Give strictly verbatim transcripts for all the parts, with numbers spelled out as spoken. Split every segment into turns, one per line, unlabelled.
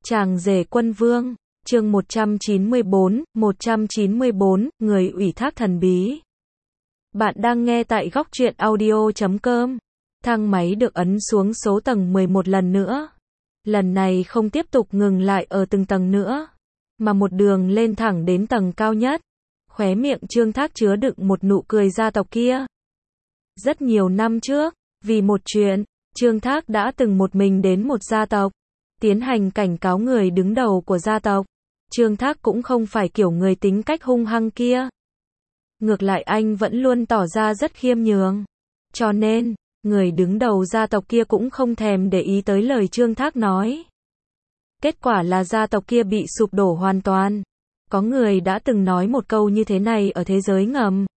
Chàng rể quân vương, chương một trăm chín mươi bốn, một trăm chín mươi bốn, người ủy thác thần bí. Bạn đang nghe tại góc truyện audio chấm com. Thang máy được ấn xuống số tầng mười một lần nữa. Lần này không tiếp tục ngừng lại ở từng tầng nữa, mà một đường lên thẳng đến tầng cao nhất. Khóe miệng Trương Thác chứa đựng một nụ cười gia tộc kia. Rất nhiều năm trước, vì một chuyện, Trương Thác đã từng một mình đến một gia tộc, tiến hành cảnh cáo người đứng đầu của gia tộc. Trương Thác cũng không phải kiểu người tính cách hung hăng kia. Ngược lại anh vẫn luôn tỏ ra rất khiêm nhường. Cho nên, người đứng đầu gia tộc kia cũng không thèm để ý tới lời Trương Thác nói. Kết quả là gia tộc kia bị sụp đổ hoàn toàn. Có người đã từng nói một câu như thế này ở thế giới ngầm.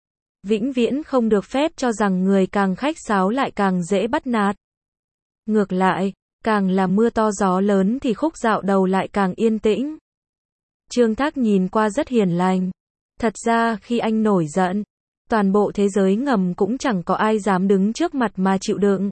Vĩnh viễn không được phép cho rằng người càng khách sáo lại càng dễ bắt nạt. Ngược lại, càng là mưa to gió lớn thì khúc dạo đầu lại càng yên tĩnh. Trương Thác nhìn qua rất hiền lành. Thật ra khi anh nổi giận, toàn bộ thế giới ngầm cũng chẳng có ai dám đứng trước mặt mà chịu đựng.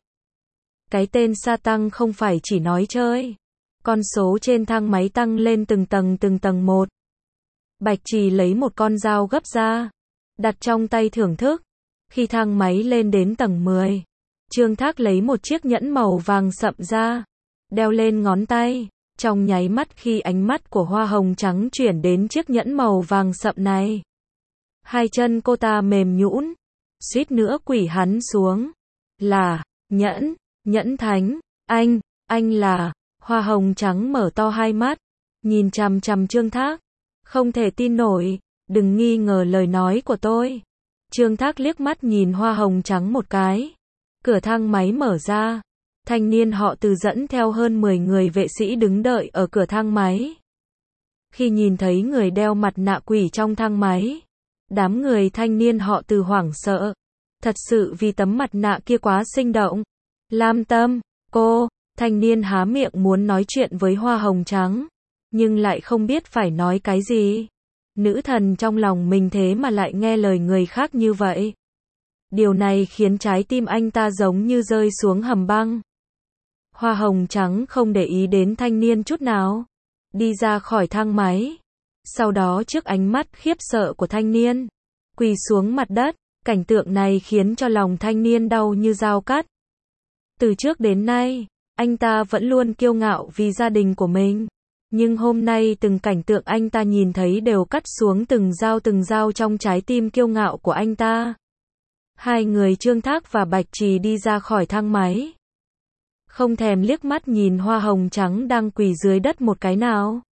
Cái tên sa tăng không phải chỉ nói chơi. Con số trên thang máy tăng lên từng tầng từng tầng một. Bạch Trì lấy một con dao gấp ra, đặt trong tay thưởng thức. Khi thang máy lên đến tầng mười, Trương Thác lấy một chiếc nhẫn màu vàng sậm ra, đeo lên ngón tay. Trong nháy mắt khi ánh mắt của hoa hồng trắng chuyển đến chiếc nhẫn màu vàng sậm này, hai chân cô ta mềm nhũn, suýt nữa quỳ hắn xuống. Là, nhẫn, nhẫn thánh, anh, anh là, hoa hồng trắng mở to hai mắt, nhìn chằm chằm Trương Thác. Không thể tin nổi, đừng nghi ngờ lời nói của tôi. Trương Thác liếc mắt nhìn hoa hồng trắng một cái. Cửa thang máy mở ra. Thanh niên họ Từ dẫn theo hơn mười người vệ sĩ đứng đợi ở cửa thang máy. Khi nhìn thấy người đeo mặt nạ quỷ trong thang máy, đám người thanh niên họ Từ hoảng sợ. Thật sự vì tấm mặt nạ kia quá sinh động. Lam Tâm, cô, thanh niên há miệng muốn nói chuyện với hoa hồng trắng, nhưng lại không biết phải nói cái gì. Nữ thần trong lòng mình thế mà lại nghe lời người khác như vậy. Điều này khiến trái tim anh ta giống như rơi xuống hầm băng. Hoa hồng trắng không để ý đến thanh niên chút nào, đi ra khỏi thang máy. Sau đó trước ánh mắt khiếp sợ của thanh niên, quỳ xuống mặt đất. Cảnh tượng này khiến cho lòng thanh niên đau như dao cắt. Từ trước đến nay, anh ta vẫn luôn kiêu ngạo vì gia đình của mình. Nhưng hôm nay từng cảnh tượng anh ta nhìn thấy đều cắt xuống từng dao từng dao trong trái tim kiêu ngạo của anh ta. Hai người Trương Thác và Bạch Trì đi ra khỏi thang máy, không thèm liếc mắt nhìn hoa hồng trắng đang quỳ dưới đất một cái nào.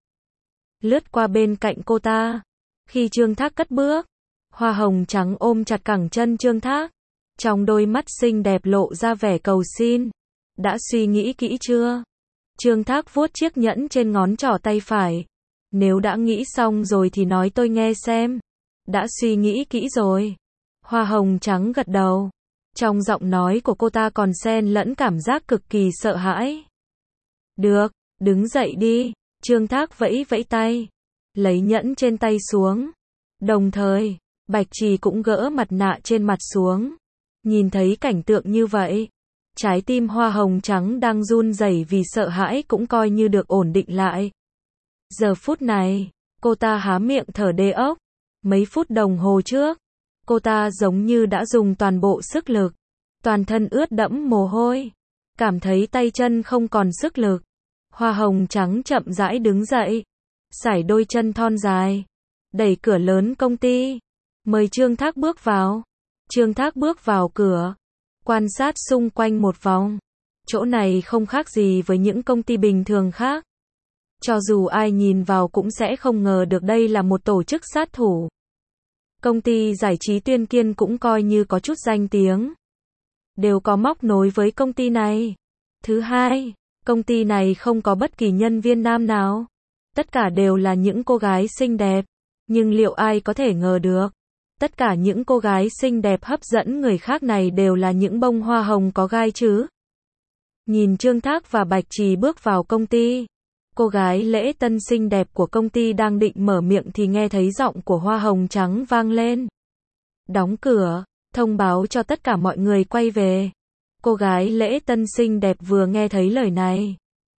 Lướt qua bên cạnh cô ta. Khi Trương Thác cất bước, hoa hồng trắng ôm chặt cẳng chân Trương Thác. Trong đôi mắt xinh đẹp lộ ra vẻ cầu xin. Đã suy nghĩ kỹ chưa? Trương Thác vuốt chiếc nhẫn trên ngón trỏ tay phải. Nếu đã nghĩ xong rồi thì nói tôi nghe xem. Đã suy nghĩ kỹ rồi. Hoa hồng trắng gật đầu. Trong giọng nói của cô ta còn xen lẫn cảm giác cực kỳ sợ hãi. Được, đứng dậy đi. Trương Thác vẫy vẫy tay, lấy nhẫn trên tay xuống. Đồng thời, Bạch Trì cũng gỡ mặt nạ trên mặt xuống. Nhìn thấy cảnh tượng như vậy, trái tim hoa hồng trắng đang run rẩy vì sợ hãi cũng coi như được ổn định lại. Giờ phút này, cô ta há miệng thở đê ốc. Mấy phút đồng hồ trước, cô ta giống như đã dùng toàn bộ sức lực, toàn thân ướt đẫm mồ hôi, cảm thấy tay chân không còn sức lực. Hoa hồng trắng chậm rãi đứng dậy, sải đôi chân thon dài, đẩy cửa lớn công ty, mời Trương Thác bước vào. Trương Thác bước vào cửa, quan sát xung quanh một vòng. Chỗ này không khác gì với những công ty bình thường khác. Cho dù ai nhìn vào cũng sẽ không ngờ được đây là một tổ chức sát thủ. Công ty giải trí Tuyên Kiên cũng coi như có chút danh tiếng, đều có móc nối với công ty này. Thứ hai, công ty này không có bất kỳ nhân viên nam nào. Tất cả đều là những cô gái xinh đẹp. Nhưng liệu ai có thể ngờ được, tất cả những cô gái xinh đẹp hấp dẫn người khác này đều là những bông hoa hồng có gai chứ? Nhìn Trương Thác và Bạch Trì bước vào công ty, cô gái lễ tân xinh đẹp của công ty đang định mở miệng thì nghe thấy giọng của hoa hồng trắng vang lên. Đóng cửa, thông báo cho tất cả mọi người quay về. Cô gái lễ tân xinh đẹp vừa nghe thấy lời này,